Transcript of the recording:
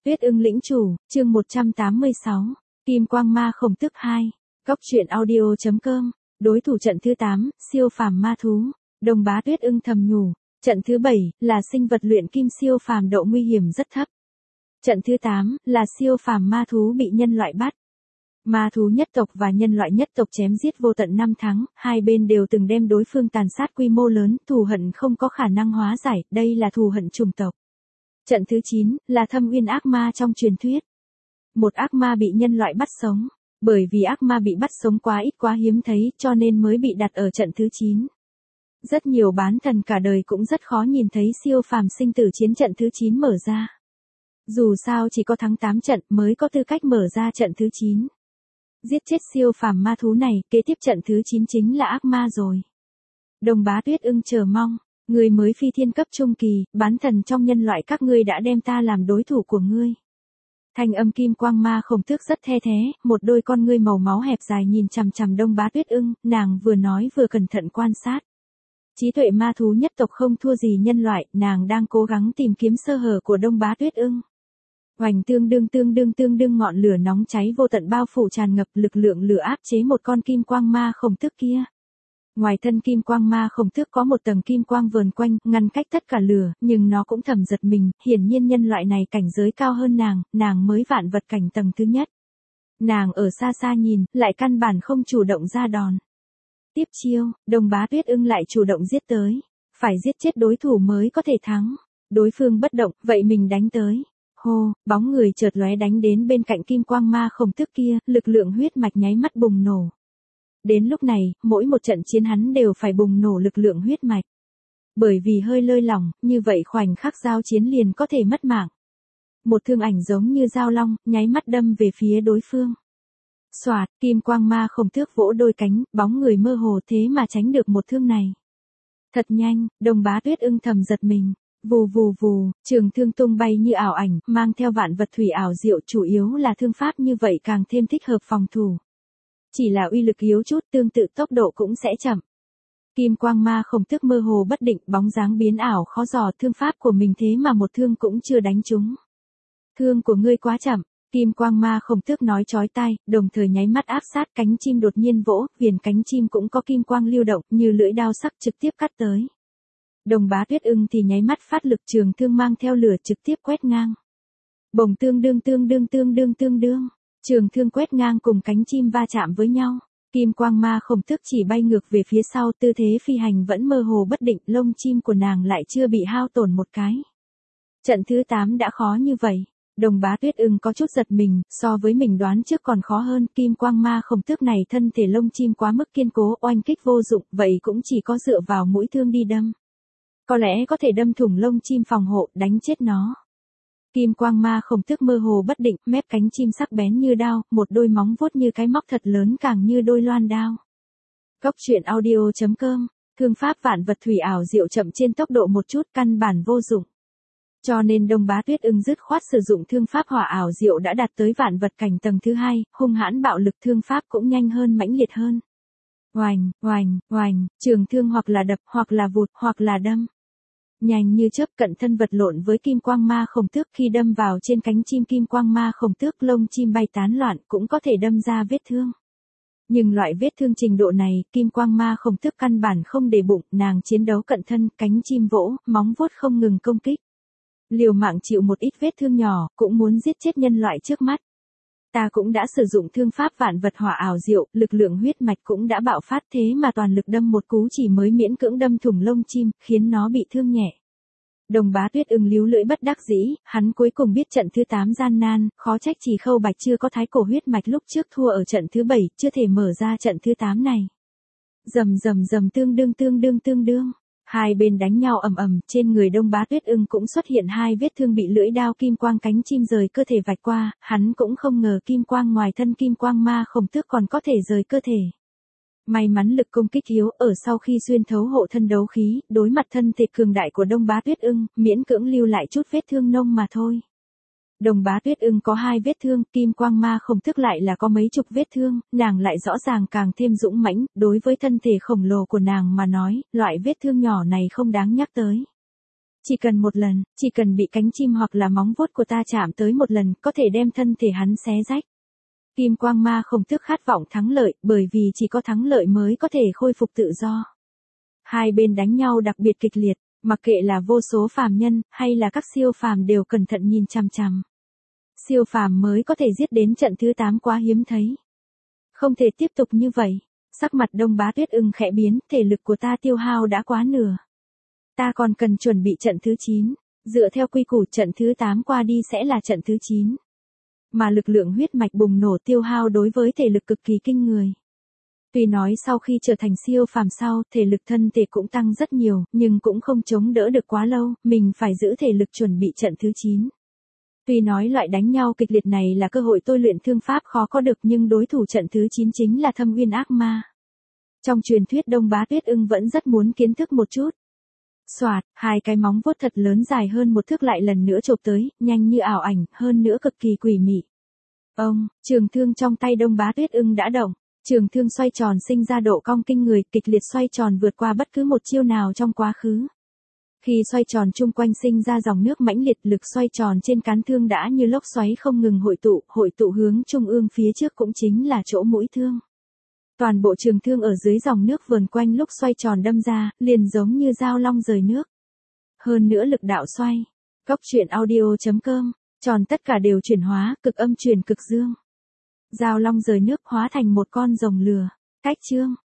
Tuyết ưng lĩnh chủ, chương 186, Kim Quang Ma Khổng Tước 2, Cóc truyện audio.com, đối thủ trận thứ 8, siêu phàm ma thú, Đồng Bá Tuyết ưng thầm nhủ, trận thứ 7, là sinh vật luyện kim siêu phàm độ nguy hiểm rất thấp. Trận thứ 8, là siêu phàm ma thú bị nhân loại bắt. Ma thú nhất tộc và nhân loại nhất tộc chém giết vô tận 5 tháng, hai bên đều từng đem đối phương tàn sát quy mô lớn, thù hận không có khả năng hóa giải, đây là thù hận chủng tộc. Trận thứ 9, là thâm uyên ác ma trong truyền thuyết. Một ác ma bị nhân loại bắt sống, bởi vì ác ma bị bắt sống quá ít quá hiếm thấy cho nên mới bị đặt ở trận thứ 9. Rất nhiều bán thần cả đời cũng rất khó nhìn thấy siêu phàm sinh tử chiến trận thứ 9 mở ra. Dù sao chỉ có thắng 8 trận mới có tư cách mở ra trận thứ 9. Giết chết siêu phàm ma thú này, kế tiếp trận thứ 9 chính là ác ma rồi. Đồng Bá Tuyết ưng chờ mong, người mới phi thiên cấp trung kỳ, bán thần trong nhân loại các ngươi đã đem ta làm đối thủ của ngươi. Thanh âm Kim Quang Ma Khổng Tước rất the thế, một đôi con ngươi màu máu hẹp dài nhìn chằm chằm Đông Bá Tuyết ưng, nàng vừa nói vừa cẩn thận quan sát. Trí tuệ ma thú nhất tộc không thua gì nhân loại, nàng đang cố gắng tìm kiếm sơ hở của Đông Bá Tuyết ưng. Hoành tương đương ngọn lửa nóng cháy vô tận bao phủ tràn ngập, lực lượng lửa áp chế một con Kim Quang Ma Khổng Tước kia. Ngoài thân Kim Quang Ma Khổng Tước có một tầng kim quang vờn quanh, ngăn cách tất cả lửa, nhưng nó cũng thầm giật mình, hiển nhiên nhân loại này cảnh giới cao hơn nàng mới vạn vật cảnh tầng thứ nhất. Nàng ở xa xa nhìn, lại căn bản không chủ động ra đòn. Tiếp chiêu, Đồng Bá Tuyết ưng lại chủ động giết tới, phải giết chết đối thủ mới có thể thắng. Đối phương bất động, vậy mình đánh tới. Hô, bóng người chợt lóe đánh đến bên cạnh Kim Quang Ma Khổng Tước kia, lực lượng huyết mạch nháy mắt bùng nổ. Đến lúc này, mỗi một trận chiến hắn đều phải bùng nổ lực lượng huyết mạch. Bởi vì hơi lơi lỏng, như vậy khoảnh khắc giao chiến liền có thể mất mạng. Một thương ảnh giống như dao long, nháy mắt đâm về phía đối phương. Xoạt, Kim Quang Ma Khổng Tước vỗ đôi cánh, bóng người mơ hồ thế mà tránh được một thương này. Thật nhanh, Đồng Bá Tuyết ưng thầm giật mình. Vù vù vù, trường thương tung bay như ảo ảnh, mang theo vạn vật thủy ảo diệu, chủ yếu là thương pháp như vậy càng thêm thích hợp phòng thủ. Chỉ là uy lực yếu chút, tương tự tốc độ cũng sẽ chậm. Kim Quang Ma Khổng Tước mơ hồ bất định, bóng dáng biến ảo khó dò, thương pháp của mình thế mà một thương cũng chưa đánh trúng. Thương của ngươi quá chậm, Kim Quang Ma Khổng Tước nói chói tai, đồng thời nháy mắt áp sát, cánh chim đột nhiên vỗ, viền cánh chim cũng có kim quang lưu động, như lưỡi đao sắc trực tiếp cắt tới. Đồng Bá Tuyết ưng thì nháy mắt phát lực, trường thương mang theo lửa trực tiếp quét ngang. Bồng tương đương, trường thương quét ngang cùng cánh chim va chạm với nhau. Kim Quang Ma Khổng Tước chỉ bay ngược về phía sau, tư thế phi hành vẫn mơ hồ bất định, lông chim của nàng lại chưa bị hao tổn một cái. Trận thứ 8 đã khó như vậy. Đồng Bá Tuyết ưng có chút giật mình, so với mình đoán trước còn khó hơn, Kim Quang Ma Khổng Tước này thân thể lông chim quá mức kiên cố, oanh kích vô dụng, vậy cũng chỉ có dựa vào mũi thương đi đâm. Có lẽ có thể đâm thủng lông chim phòng hộ, đánh chết nó. Kim Quang Ma Khổng Tước mơ hồ bất định, mép cánh chim sắc bén như đao, một đôi móng vuốt như cái móc thật lớn càng như đôi loan đao. Cóc truyện audio.com, thương pháp vạn vật thủy ảo diệu chậm trên tốc độ một chút, căn bản vô dụng. Cho nên Đông Bá Tuyết ưng dứt khoát sử dụng thương pháp hỏa ảo diệu đã đạt tới vạn vật cảnh tầng thứ 2, hung hãn bạo lực, thương pháp cũng nhanh hơn mãnh liệt hơn. Oành, trường thương hoặc là đập, hoặc là vụt, hoặc là đâm. Nhanh như chớp, cận thân vật lộn với Kim Quang Ma Khổng Tước, khi đâm vào trên cánh chim Kim Quang Ma Khổng Tước, lông chim bay tán loạn, cũng có thể đâm ra vết thương. Nhưng loại vết thương trình độ này, Kim Quang Ma Khổng Tước căn bản không để bụng, nàng chiến đấu cận thân, cánh chim vỗ, móng vuốt không ngừng công kích. Liều mạng chịu một ít vết thương nhỏ, cũng muốn giết chết nhân loại trước mắt. Ta cũng đã sử dụng thương pháp vạn vật hỏa ảo diệu, lực lượng huyết mạch cũng đã bạo phát, thế mà toàn lực đâm một cú chỉ mới miễn cưỡng đâm thủng lông chim, khiến nó bị thương nhẹ. Đồng Bá Tuyết ưng líu lưỡi bất đắc dĩ, hắn cuối cùng biết trận thứ 8 gian nan, khó trách Trì Khâu Bạch chưa có thái cổ huyết mạch lúc trước thua ở trận thứ 7, chưa thể mở ra trận thứ 8 này. Rầm tương đương. Hai bên đánh nhau ầm, trên người Đông Bá Tuyết ưng cũng xuất hiện hai vết thương, bị lưỡi đao kim quang cánh chim rời cơ thể vạch qua, hắn cũng không ngờ kim quang ngoài thân Kim Quang Ma Khổng Tước còn có thể rời cơ thể. May mắn lực công kích yếu, ở sau khi xuyên thấu hộ thân đấu khí, đối mặt thân thể cường đại của Đông Bá Tuyết ưng, miễn cưỡng lưu lại chút vết thương nông mà thôi. Đồng Bá Tuyết ưng có 2 vết thương, Kim Quang Ma Khổng Tước lại là có mấy chục vết thương, nàng lại rõ ràng càng thêm dũng mãnh, đối với thân thể khổng lồ của nàng mà nói, loại vết thương nhỏ này không đáng nhắc tới. Chỉ cần một lần, chỉ cần bị cánh chim hoặc là móng vuốt của ta chạm tới một lần, có thể đem thân thể hắn xé rách. Kim quang ma khổng tước khát vọng thắng lợi, bởi vì chỉ có thắng lợi mới có thể khôi phục tự do. Hai bên đánh nhau đặc biệt kịch liệt, mặc kệ là vô số phàm nhân, hay là các siêu phàm đều cẩn thận nhìn chằm chằm. Siêu phàm mới có thể giết đến trận thứ 8 quá hiếm thấy. Không thể tiếp tục như vậy. Sắc mặt Đông Bá Tuyết Ưng khẽ biến, thể lực của ta tiêu hao đã quá nửa. Ta còn cần chuẩn bị trận thứ 9. Dựa theo quy củ trận thứ 8 qua đi sẽ là trận thứ 9. Mà lực lượng huyết mạch bùng nổ tiêu hao đối với thể lực cực kỳ kinh người. Tuy nói sau khi trở thành siêu phàm sau, thể lực thân thể cũng tăng rất nhiều, nhưng cũng không chống đỡ được quá lâu, mình phải giữ thể lực chuẩn bị trận thứ 9. Tuy nói loại đánh nhau kịch liệt này là cơ hội tôi luyện thương pháp khó có được, nhưng đối thủ trận thứ 9 chính là Thâm Uyên ác ma. Trong truyền thuyết Đông Bá Tuyết Ưng vẫn rất muốn kiến thức một chút. Soạt, hai cái móng vuốt thật lớn dài hơn một thước lại lần nữa chộp tới, nhanh như ảo ảnh, hơn nữa cực kỳ quỷ mị. Trường thương trong tay Đông Bá Tuyết Ưng đã động. Trường thương xoay tròn sinh ra độ cong kinh người, kịch liệt xoay tròn vượt qua bất cứ một chiêu nào trong quá khứ. Khi xoay tròn chung quanh sinh ra dòng nước mãnh liệt, lực xoay tròn trên cán thương đã như lốc xoáy không ngừng hội tụ hướng trung ương phía trước cũng chính là chỗ mũi thương. Toàn bộ trường thương ở dưới dòng nước vờn quanh lúc xoay tròn đâm ra, liền giống như dao long rời nước. Hơn nữa lực đạo xoay. Góc truyện audio.com, tròn tất cả đều chuyển hóa, cực âm chuyển cực dương. Dao long rời nước hóa thành một con rồng lửa. Cách chương.